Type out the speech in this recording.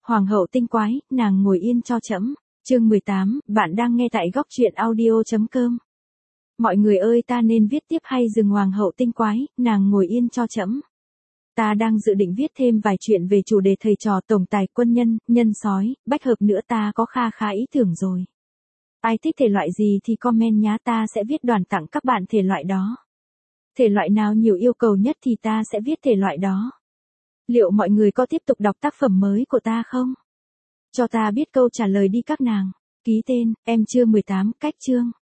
Hoàng hậu tinh quái, nàng ngồi yên cho trẫm. Chương 18, bạn đang nghe tại góc truyện audio.com. Mọi người ơi, ta nên viết tiếp hay dừng? Hoàng hậu tinh quái, nàng ngồi yên cho trẫm. Ta đang dự định viết thêm vài chuyện về chủ đề thầy trò, tổng tài, quân nhân, nhân sói, bách hợp nữa, ta có kha ý tưởng rồi. Ai thích thể loại gì thì comment nhá, ta sẽ viết đoàn tặng các bạn thể loại đó. Thể loại nào nhiều yêu cầu nhất thì ta sẽ viết thể loại đó. Liệu mọi người có tiếp tục đọc tác phẩm mới của ta không? Cho ta biết câu trả lời đi các nàng. Ký tên, em chương 18, cách chương.